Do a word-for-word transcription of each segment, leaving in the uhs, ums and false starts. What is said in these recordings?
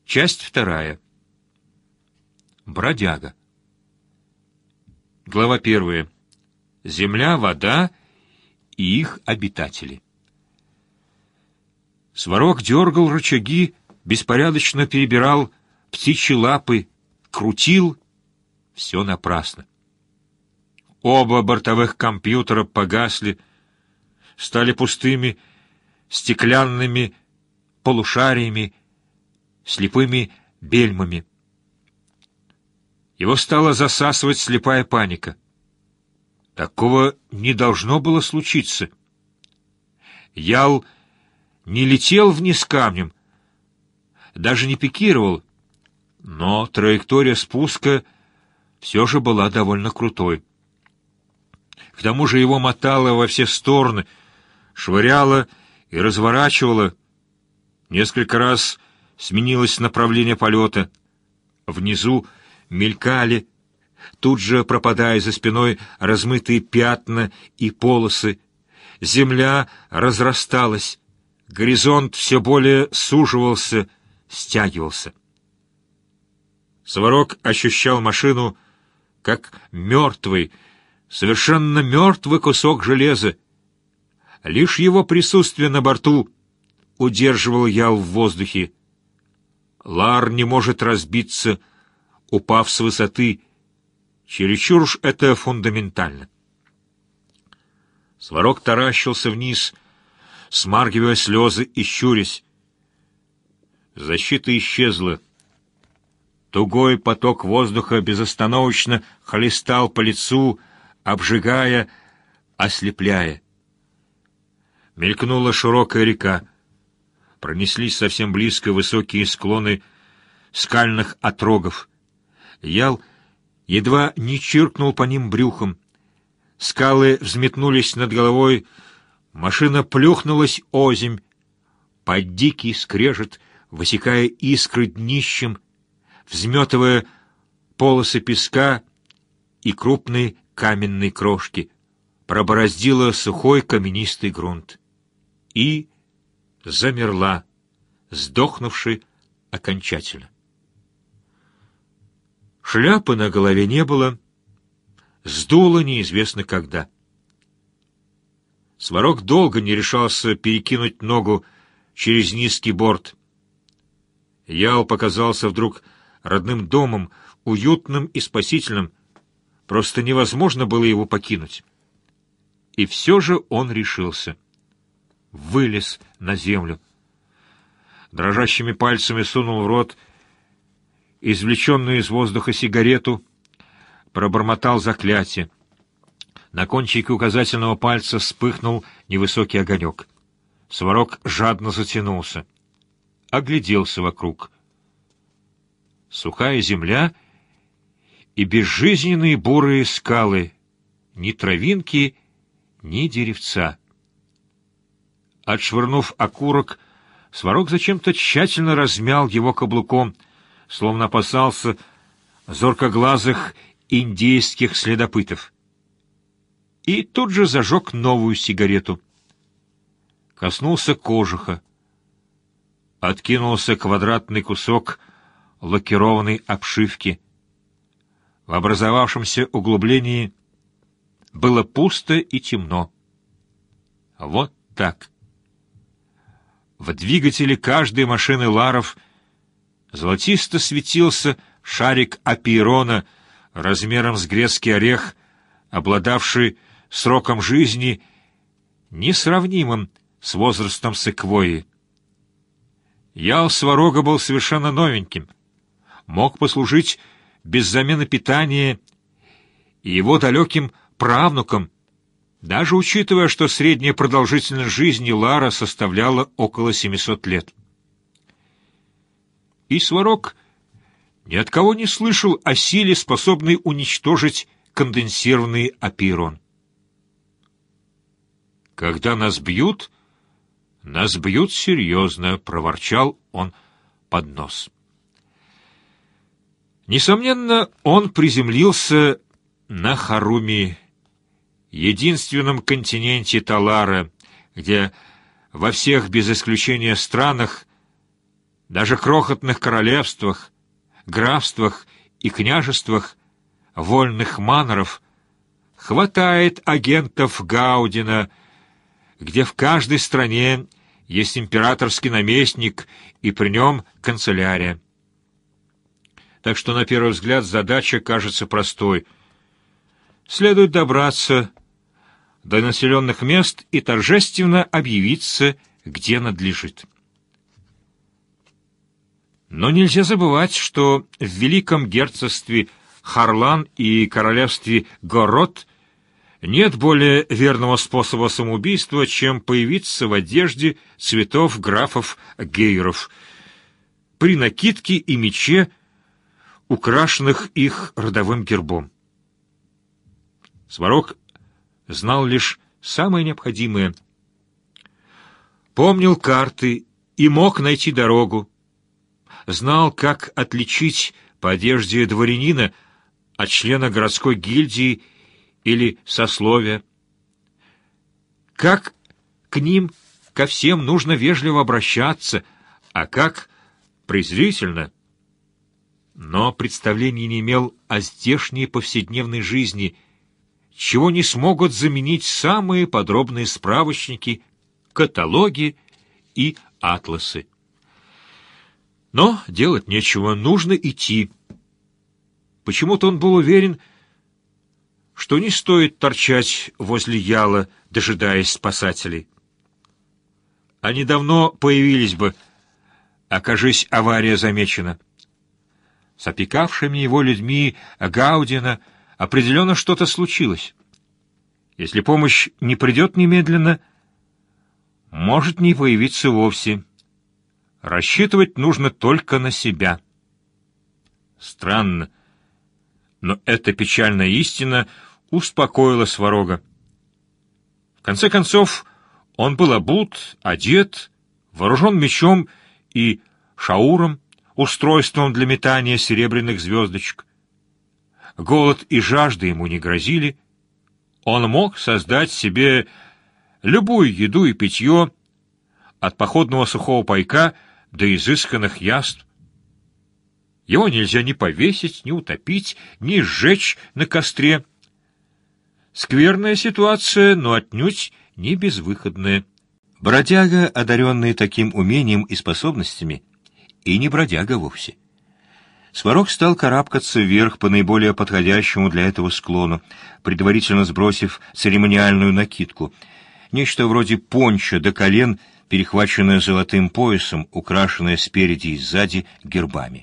Часть вторая. Бродяга. Глава первая. Земля, вода и их обитатели. Сварог дергал рычаги, беспорядочно перебирал птичьи лапы, крутил. Все напрасно. Оба бортовых компьютера погасли, стали пустыми, стеклянными полушариями, слепыми бельмами. Его стала засасывать слепая паника. Такого не должно было случиться. Ял не летел вниз камнем, даже не пикировал, но траектория спуска все же была довольно крутой. К тому же его мотало во все стороны, швыряло и разворачивало. Несколько раз сменилось направление полета. Внизу мелькали, тут же пропадая за спиной размытые пятна и полосы. Земля разрасталась, горизонт все более суживался, стягивался. Сварог ощущал машину как мертвый, совершенно мертвый кусок железа. Лишь его присутствие на борту удерживал Ял в воздухе. Лар не может разбиться, упав с высоты. Чересчур уж это фундаментально. Сварог таращился вниз, смаргивая слезы и щурясь. Защита исчезла. Тугой поток воздуха безостановочно хлестал по лицу, обжигая, ослепляя. Мелькнула широкая река. Пронеслись совсем близко высокие склоны скальных отрогов. Ял едва не чиркнул по ним брюхом. Скалы взметнулись над головой, машина плюхнулась озимь. Под дикий скрежет, высекая искры днищем, взметывая полосы песка и крупные каменные крошки, пробороздила сухой каменистый грунт. И замерла, сдохнувши окончательно. Шляпы на голове не было, сдуло неизвестно когда. Сварог долго не решался перекинуть ногу через низкий борт. Ял показался вдруг родным домом, уютным и спасительным. Просто невозможно было его покинуть. И все же он решился. Вылез на землю. Дрожащими пальцами сунул в рот извлеченную из воздуха сигарету, пробормотал заклятие. На кончике указательного пальца вспыхнул невысокий огонек. Сварог жадно затянулся. Огляделся вокруг. Сухая земля и безжизненные бурые скалы, ни травинки, ни деревца. Отшвырнув окурок, Сварог зачем-то тщательно размял его каблуком, словно опасался зоркоглазых индейских следопытов. И тут же зажег новую сигарету. Коснулся кожуха. Откинулся квадратный кусок лакированной обшивки. В образовавшемся углублении было пусто и темно. Вот так. В двигателе каждой машины Ларов золотисто светился шарик апейрона размером с грецкий орех, обладавший сроком жизни, несравнимым с возрастом секвойи. Ял Сварога был совершенно новеньким, мог послужить без замены питания и его далеким правнукам, даже учитывая, что средняя продолжительность жизни Лара составляла около семисот лет. И Сварог ни от кого не слышал о силе, способной уничтожить конденсированный апейрон. «Когда нас бьют, нас бьют серьезно», — проворчал он под нос. Несомненно, он приземлился на Харуми, единственном континенте Талара, где во всех без исключения странах Даже крохотных королевствах, графствах и княжествах вольных маноров хватает агентов Гаудина, где в каждой стране есть императорский наместник и при нем канцелярия. Так что, на первый взгляд, задача кажется простой. Следует добраться до населенных мест и торжественно объявиться, где надлежит. Но нельзя забывать, что в Великом герцогстве Харлан и королевстве Город нет более верного способа самоубийства, чем появиться в одежде цветов графов Гейров, при накидке и мече, украшенных их родовым гербом. Сварог знал лишь самое необходимое. Помнил карты и мог найти дорогу. Знал, как отличить по одежде дворянина от члена городской гильдии или сословия. Как к ним, ко всем нужно вежливо обращаться, а как презрительно. Но представления не имел о здешней повседневной жизни, чего не смогут заменить самые подробные справочники, каталоги и атласы. Но делать нечего, нужно идти. Почему-то он был уверен, что не стоит торчать возле яла, дожидаясь спасателей. Они давно появились бы, окажись авария замечена. С опекавшими его людьми Гаудина определенно что-то случилось. Если помощь не придет немедленно, может не появиться вовсе. Рассчитывать нужно только на себя. Странно, но эта печальная истина успокоила Сварога. В конце концов, он был обут, одет, вооружен мечом и шауром, устройством для метания серебряных звездочек. Голод и жажда ему не грозили. Он мог создать себе любую еду и питье, от походного сухого пайка до изысканных яств. Его нельзя ни повесить, ни утопить, ни сжечь на костре. Скверная ситуация, но отнюдь не безвыходная. Бродяга, одаренный таким умением и способностями, и не бродяга вовсе. Сварог стал карабкаться вверх по наиболее подходящему для этого склону, предварительно сбросив церемониальную накидку, нечто вроде пончо до колен, перехваченное золотым поясом, украшенное спереди и сзади гербами.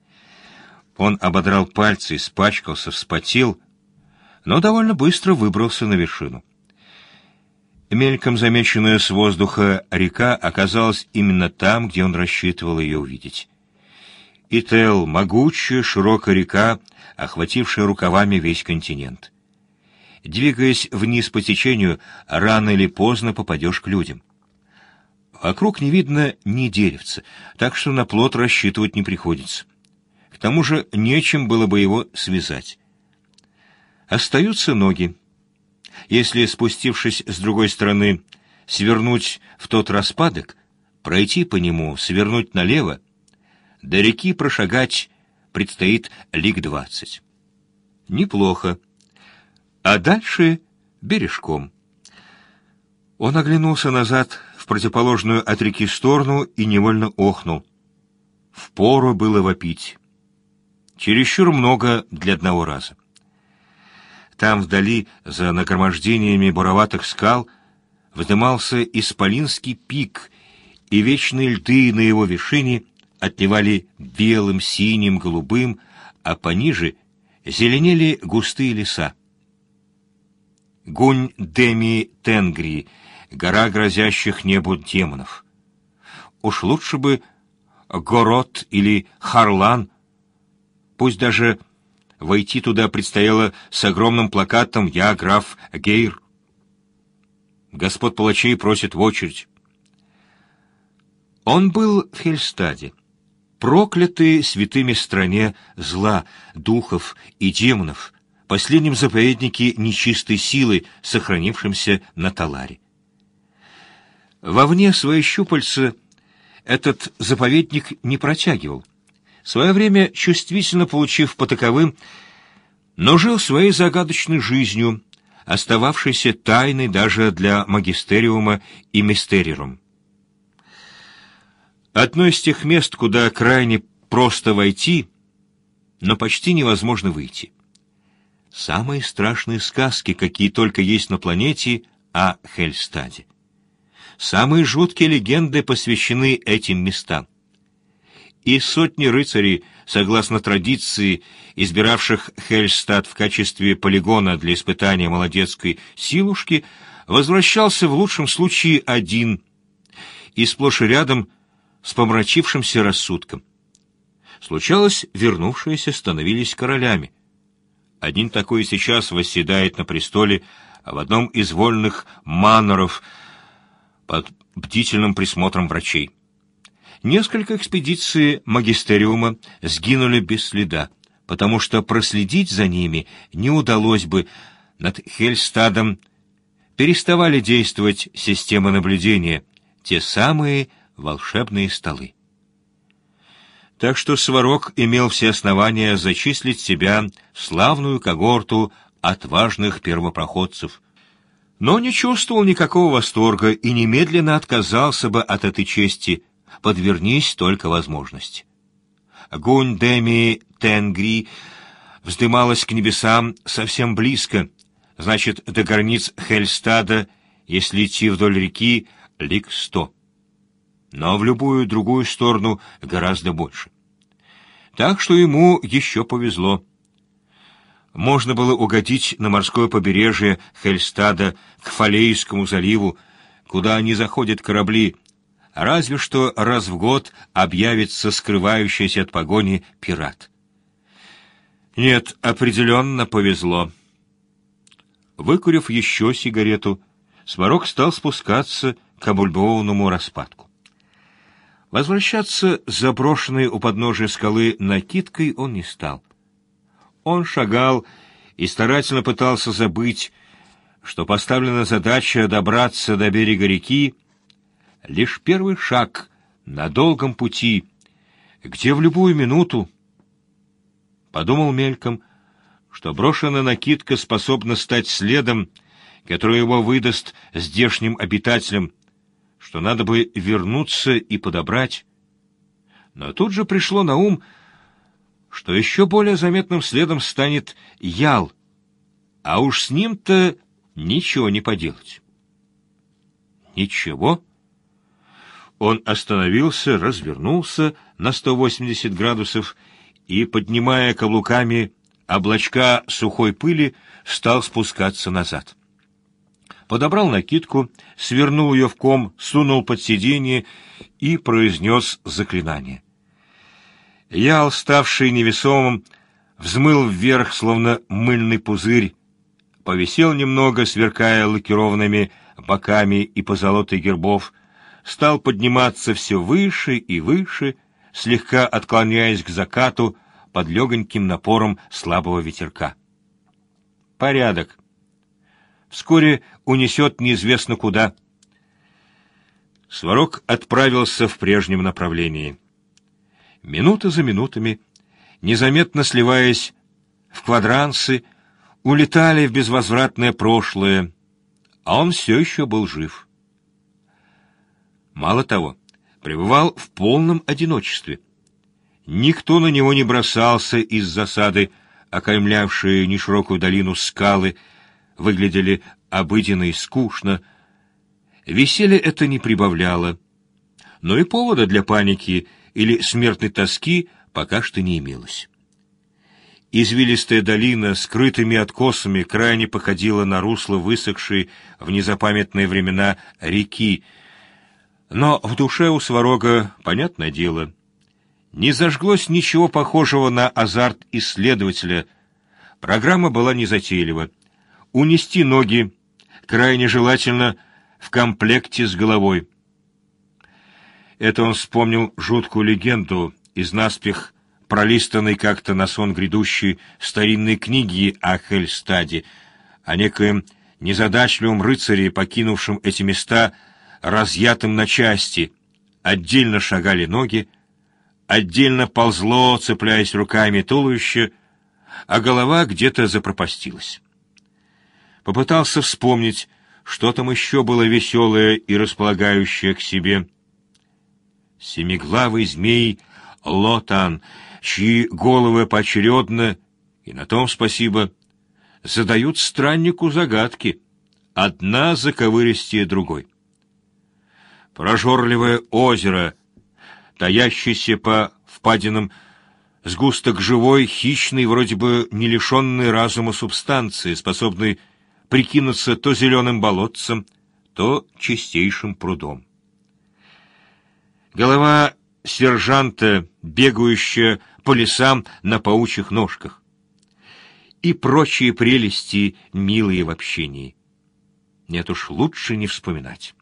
Он ободрал пальцы, испачкался, вспотел, но довольно быстро выбрался на вершину. Мельком замеченная с воздуха река оказалась именно там, где он рассчитывал ее увидеть. Ител — могучая, широкая река, охватившая рукавами весь континент. Двигаясь вниз по течению, рано или поздно попадешь к людям. Вокруг не видно ни деревца, так что на плот рассчитывать не приходится. К тому же нечем было бы его связать. Остаются ноги. Если, спустившись с другой стороны, свернуть в тот распадок, пройти по нему, свернуть налево, до реки прошагать предстоит лиг двадцать. Неплохо. А дальше бережком. Он оглянулся назад в противоположную от реки сторону и невольно охнул. Впору было вопить. Чересчур много для одного раза. Там вдали, за нагромождениями буроватых скал, вздымался исполинский пик, и вечные льды на его вершине отливали белым, синим, голубым, а пониже зеленели густые леса. Гунь-Деми-Тенгри, гора грозящих небу демонов. Уж лучше бы Город или Харлан, пусть даже войти туда предстояло с огромным плакатом «Я граф Гейр». Господ палачей просят в очередь. Он был в Хельстаде, проклятой святыми стране зла, духов и демонов, последнем заповеднике нечистой силы, сохранившемся на Таларе. Вовне свои щупальца этот заповедник не протягивал. В свое время, чувствительно получив по таковым, но жил своей загадочной жизнью, остававшейся тайной даже для магистериума и мистериум. Одно из тех мест, куда крайне просто войти, но почти невозможно выйти. Самые страшные сказки, какие только есть на планете, о Хельстаде. Самые жуткие легенды посвящены этим местам. И сотни рыцарей, согласно традиции, избиравших Хельстад в качестве полигона для испытания молодецкой силушки, возвращался в лучшем случае один и сплошь и рядом с помрачившимся рассудком. Случалось, вернувшиеся становились королями. Один такой сейчас восседает на престоле в одном из вольных маноров под бдительным присмотром врачей. Несколько экспедиций магистериума сгинули без следа, потому что проследить за ними не удалось бы. Над Хельстадом переставали действовать системы наблюдения, те самые волшебные столы. Так что Сварог имел все основания зачислить себя в славную когорту отважных первопроходцев, но не чувствовал никакого восторга и немедленно отказался бы от этой чести, подвернись только возможность. Гунь-Деми Тенгри вздымалась к небесам совсем близко, значит, до границ Хельстада, если идти вдоль реки, лиг сто. Но в любую другую сторону гораздо больше. Так что ему еще повезло. Можно было угодить на морское побережье Хельстада к Фалейскому заливу, куда не заходят корабли, разве что раз в год объявится скрывающийся от погони пират. Нет, определенно повезло. Выкурив еще сигарету, Сварог стал спускаться к облюбованному распадку. Возвращаться с заброшенной у подножия скалы накидкой он не стал. Он шагал и старательно пытался забыть, что поставлена задача добраться до берега реки — лишь первый шаг на долгом пути, где в любую минуту, подумал мельком, что брошенная накидка способна стать следом, который его выдаст здешним обитателям, что надо бы вернуться и подобрать. Но тут же пришло на ум, что еще более заметным следом станет Ял, а уж с ним-то ничего не поделать. Ничего? Он остановился, развернулся на сто восемьдесят градусов и, поднимая каблуками облачка сухой пыли, стал спускаться назад. Подобрал накидку, свернул ее в ком, сунул под сиденье и произнес заклинание. Ял, ставший невесомым, взмыл вверх, словно мыльный пузырь, повисел немного, сверкая лакированными боками и позолотой гербов, стал подниматься все выше и выше, слегка отклоняясь к закату под легоньким напором слабого ветерка. Порядок. Вскоре унесет неизвестно куда. Сварог отправился в прежнем направлении. Минуты за минутами, незаметно сливаясь в квадрансы, улетали в безвозвратное прошлое, а он все еще был жив. Мало того, пребывал в полном одиночестве. Никто на него не бросался из засады, окаймлявшие неширокую долину скалы, выглядели обыденно и скучно. Веселья это не прибавляло, но и повода для паники или смертной тоски пока что не имелось. Извилистая долина с крытыми откосами крайне походила на русло высохшей в незапамятные времена реки, но в душе у Сварога, понятное дело, не зажглось ничего похожего на азарт исследователя. Программа была незатейлива. Унести ноги крайне желательно в комплекте с головой. Это он вспомнил жуткую легенду из наспех пролистанной как-то на сон грядущей старинной книги о Хельстаде, о некоем незадачливом рыцаре, покинувшем эти места разъятым на части, отдельно шагали ноги, отдельно ползло, цепляясь руками, туловище, а голова где-то запропастилась. Попытался вспомнить, что там еще было веселое и располагающее к себе. Семиглавый змей Лотан, чьи головы поочередно, и на том спасибо, задают страннику загадки, одна заковыристее другой. Прожорливое озеро, таящийся по впадинам сгусток живой, хищной, вроде бы не лишенной разума субстанции, способной прикинуться то зеленым болотцем, то чистейшим прудом. Голова сержанта, бегающая по лесам на паучьих ножках. И прочие прелести, милые в общении. Нет уж, лучше не вспоминать.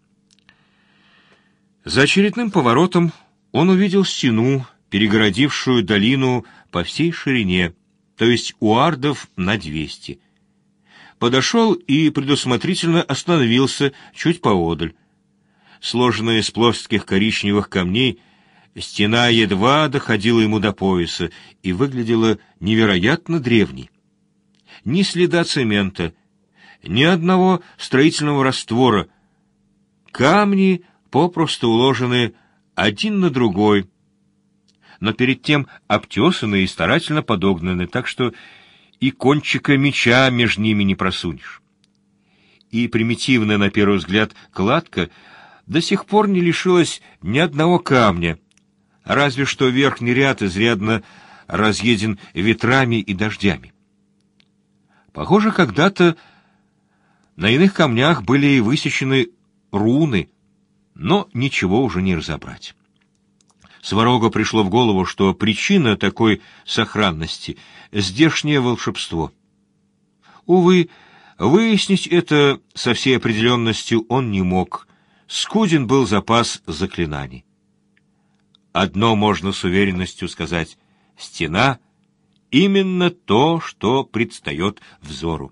За очередным поворотом он увидел стену, перегородившую долину по всей ширине, то есть у ардов на двести. Подошел и предусмотрительно остановился чуть поодаль. Сложенная из плоских коричневых камней, стена едва доходила ему до пояса и выглядела невероятно древней. Ни следа цемента, ни одного строительного раствора. Камни попросту уложены один на другой, но перед тем обтесаны и старательно подогнаны, так что и кончика меча между ними не просунешь. И примитивная, на первый взгляд, кладка до сих пор не лишилась ни одного камня, разве что верхний ряд изрядно разъеден ветрами и дождями. Похоже, когда-то на иных камнях были высечены руны, но ничего уже не разобрать. Сварогу пришло в голову, что причина такой сохранности — здешнее волшебство. Увы, выяснить это со всей определенностью он не мог. Скуден был запас заклинаний. Одно можно с уверенностью сказать — стена — именно то, что предстает взору.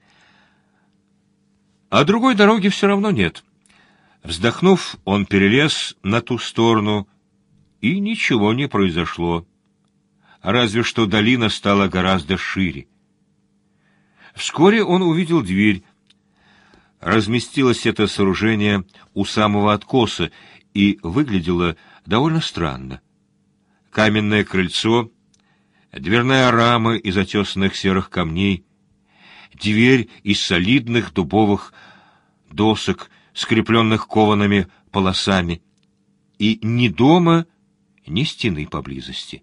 А другой дороги все равно нет. Вздохнув, он перелез на ту сторону, и ничего не произошло. Разве что долина стала гораздо шире. Вскоре он увидел дверь. Разместилось это сооружение у самого откоса и выглядело довольно странно. Каменное крыльцо, дверная рама из отесанных серых камней, дверь из солидных дубовых досок, скрепленных коваными полосами, и ни дома, ни стены поблизости.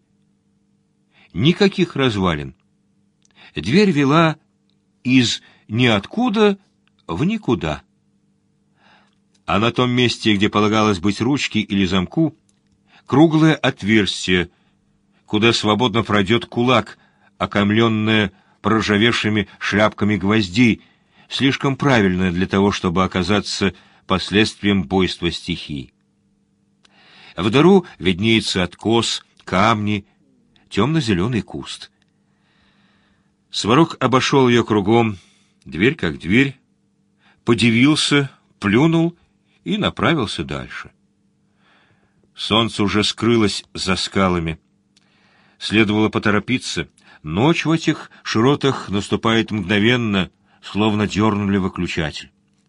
Никаких развалин. Дверь вела из ниоткуда в никуда. А на том месте, где полагалось быть ручке или замку, круглое отверстие, куда свободно пройдет кулак, окаймленное проржавевшими шляпками гвоздей, слишком правильное для того, чтобы оказаться последствием буйства стихий. В дыру виднеется откос, камни, темно-зеленый куст. Сварог обошел ее кругом, дверь как дверь, подивился, плюнул и направился дальше. Солнце уже скрылось за скалами. Следовало поторопиться. Ночь в этих широтах наступает мгновенно, словно дернули выключатель.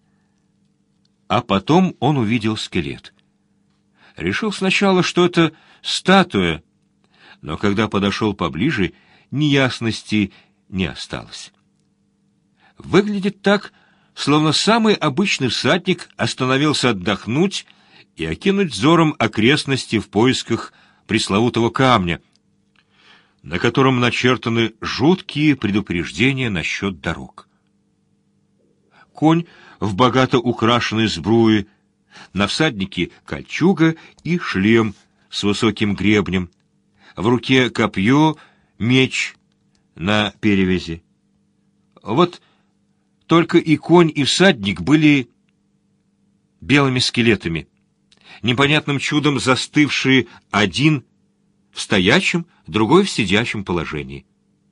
А потом он увидел скелет. Решил сначала, что это статуя, но когда подошел поближе, неясности не осталось. Выглядит так, словно самый обычный всадник остановился отдохнуть и окинуть взором окрестности в поисках пресловутого камня, на котором начертаны жуткие предупреждения насчет дорог. Конь в богато украшенной сбруе, на всаднике кольчуга и шлем с высоким гребнем, в руке копье, меч на перевязи. Вот только и конь, и всадник были белыми скелетами, непонятным чудом застывшие один в стоячем, другой в сидячем положении.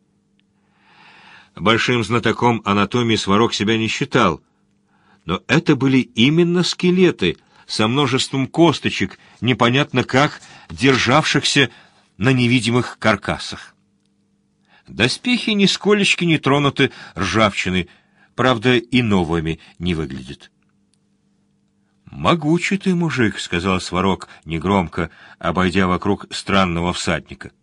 Большим знатоком анатомии Сварог себя не считал, но это были именно скелеты, со множеством косточек, непонятно как державшихся на невидимых каркасах. Доспехи нисколечки не тронуты ржавчиной, правда, и новыми не выглядят. «Могучий ты мужик», — сказал Сварог негромко, обойдя вокруг странного всадника.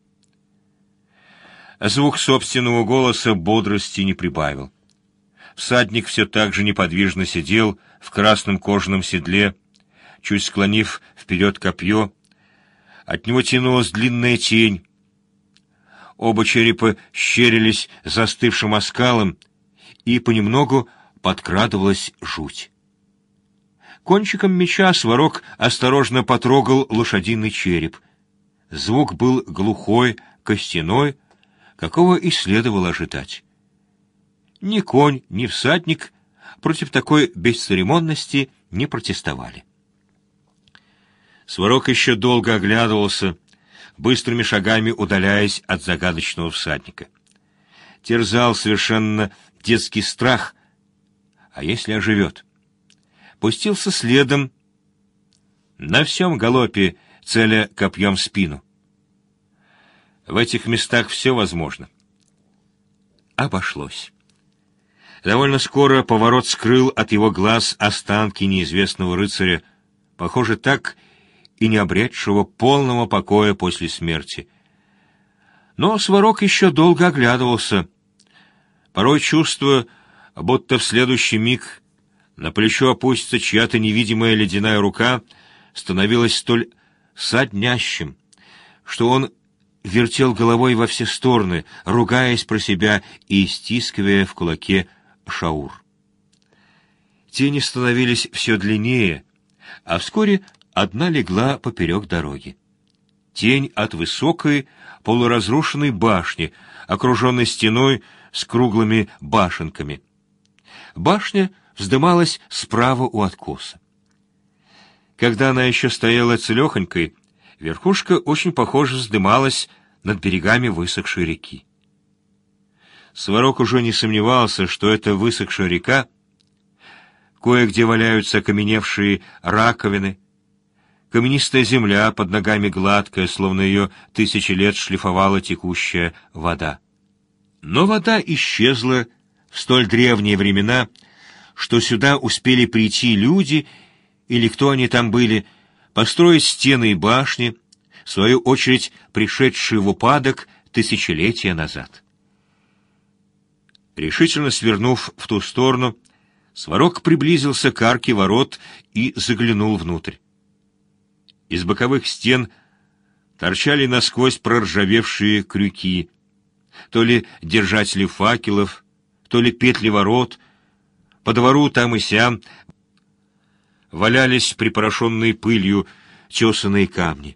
Звук собственного голоса бодрости не прибавил. Всадник все так же неподвижно сидел в красном кожаном седле, чуть склонив вперед копье. От него тянулась длинная тень. Оба черепа щерились застывшим оскалом, и понемногу подкрадывалась жуть. Кончиком меча Сварог осторожно потрогал лошадиный череп. Звук был глухой, костяной, какого и следовало ожидать. Ни конь, ни всадник против такой бесцеремонности не протестовали. Сварог еще долго оглядывался, быстрыми шагами удаляясь от загадочного всадника. Терзал совершенно детский страх. А если оживет? Пустился следом, на всем галопе, целя копьем в спину. В этих местах все возможно. Обошлось. Довольно скоро поворот скрыл от его глаз останки неизвестного рыцаря, похоже, так и не обретшего полного покоя после смерти. Но Сварог еще долго оглядывался. Порой чувство, будто в следующий миг на плечо опустится чья-то невидимая ледяная рука, становилось столь соднящим, что он вертел головой во все стороны, ругаясь про себя и стискивая в кулаке шаур. Тени становились все длиннее, а вскоре одна легла поперек дороги. Тень от высокой полуразрушенной башни, окруженной стеной с круглыми башенками. Башня вздымалась справа у откоса. Когда она еще стояла целехонькой, верхушка очень похоже вздымалась над берегами высохшей реки. Сварог уже не сомневался, что это высохшая река. Кое-где валяются окаменевшие раковины, каменистая земля под ногами гладкая, словно ее тысячи лет шлифовала текущая вода. Но вода исчезла в столь древние времена, что сюда успели прийти люди, или кто они там были, построить стены и башни, в свою очередь пришедшие в упадок тысячелетия назад. Решительно свернув в ту сторону, Сварог приблизился к арке ворот и заглянул внутрь. Из боковых стен торчали насквозь проржавевшие крюки, то ли держатели факелов, то ли петли ворот. По двору там и сям валялись припорошенные пылью тесаные камни.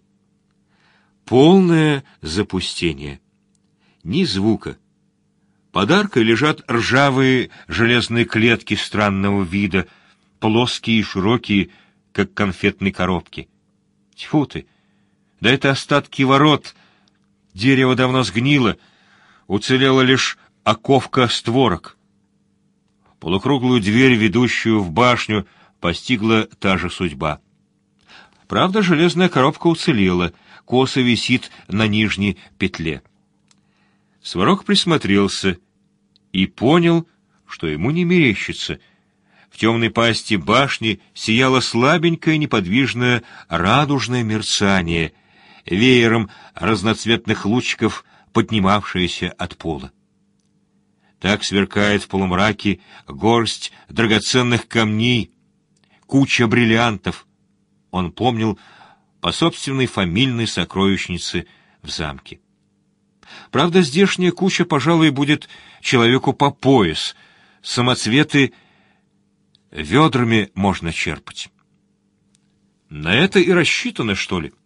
Полное запустение. Ни звука. Под аркой лежат ржавые железные клетки странного вида, плоские и широкие, как конфетные коробки. Тьфу ты! Да это остатки ворот. Дерево давно сгнило, уцелела лишь оковка створок. Полукруглую дверь, ведущую в башню, постигла та же судьба. Правда, железная коробка уцелела, косо висит на нижней петле. Сварог присмотрелся и понял, что ему не мерещится. В темной пасти башни сияло слабенькое неподвижное радужное мерцание, веером разноцветных лучиков, поднимавшееся от пола. Так сверкает в полумраке горсть драгоценных камней, куча бриллиантов. Он помнил по собственной фамильной сокровищнице в замке. Правда, здешняя куча, пожалуй, будет человеку по пояс. Самоцветы ведрами можно черпать. На это и рассчитано, что ли?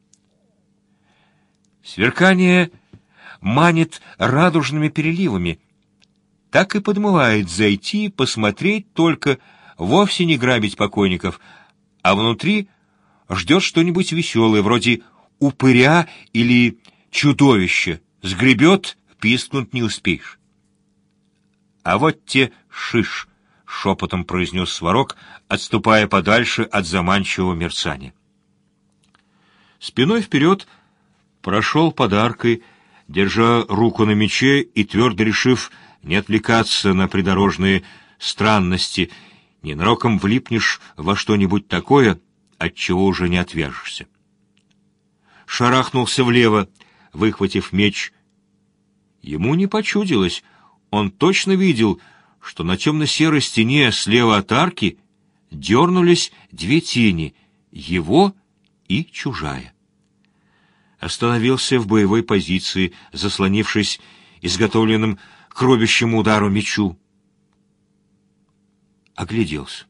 Сверкание манит радужными переливами, так и подмывает зайти, посмотреть только, вовсе не грабить покойников, а внутри ждет что-нибудь веселое, вроде упыря или чудовища. Сгребет, пискнуть не успеешь. А вот те шиш, шепотом произнес Сварог, отступая подальше от заманчивого мерцания. Спиной вперед прошел под аркой, держа руку на мече и твердо решив не отвлекаться на придорожные странности, ненароком влипнешь во что-нибудь такое, от чего уже не отвяжешься. Шарахнулся влево, выхватив меч. Ему не почудилось, он точно видел, что на темно-серой стене слева от арки дернулись две тени, его и чужая. Остановился в боевой позиции, заслонившись изготовленным к робящему удару мечу. Огляделся.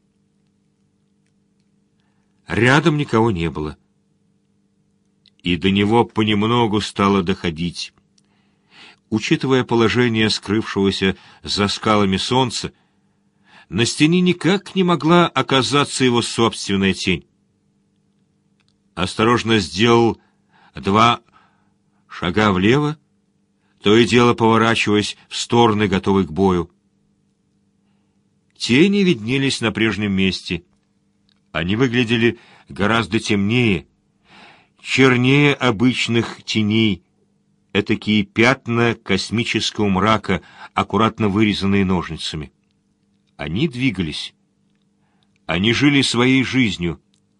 Рядом никого не было. И до него понемногу стало доходить. Учитывая положение скрывшегося за скалами солнца, на стене никак не могла оказаться его собственная тень. Осторожно сделал два шага влево, то и дело поворачиваясь в стороны, готовый к бою. Тени виднелись на прежнем месте. Они выглядели гораздо темнее, чернее обычных теней, этакие пятна космического мрака, аккуратно вырезанные ножницами. Они двигались. Они жили своей жизнью.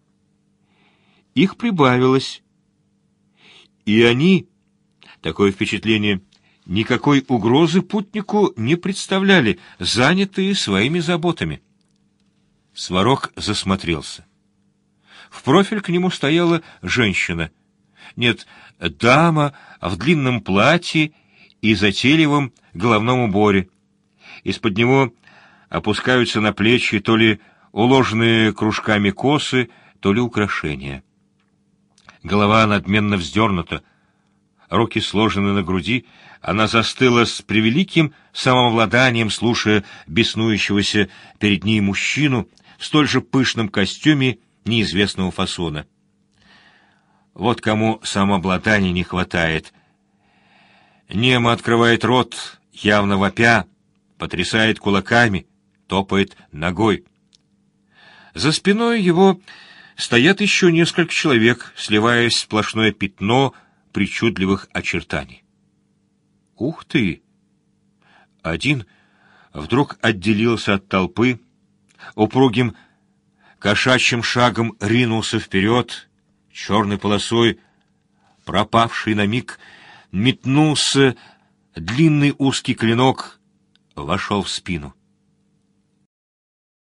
Их прибавилось. И они, такое впечатление, никакой угрозы путнику не представляли, занятые своими заботами. Сварог засмотрелся. В профиль к нему стояла женщина. Нет, дама в длинном платье и затейливом головном уборе. Из-под него опускаются на плечи то ли уложенные кружками косы, то ли украшения. Голова надменно вздернута, руки сложены на груди, она застыла с превеликим самообладанием, слушая беснующегося перед ней мужчину в столь же пышном костюме неизвестного фасона. Вот кому самообладания не хватает. Немо открывает рот, явно вопя, потрясает кулаками, топает ногой. За спиной его стоят еще несколько человек, сливаясь в сплошное пятно причудливых очертаний. Ух ты! Один вдруг отделился от толпы, упругим кошачьим шагом ринулся вперед, черной полосой, пропавший на миг, метнулся длинный узкий клинок, вошел в спину.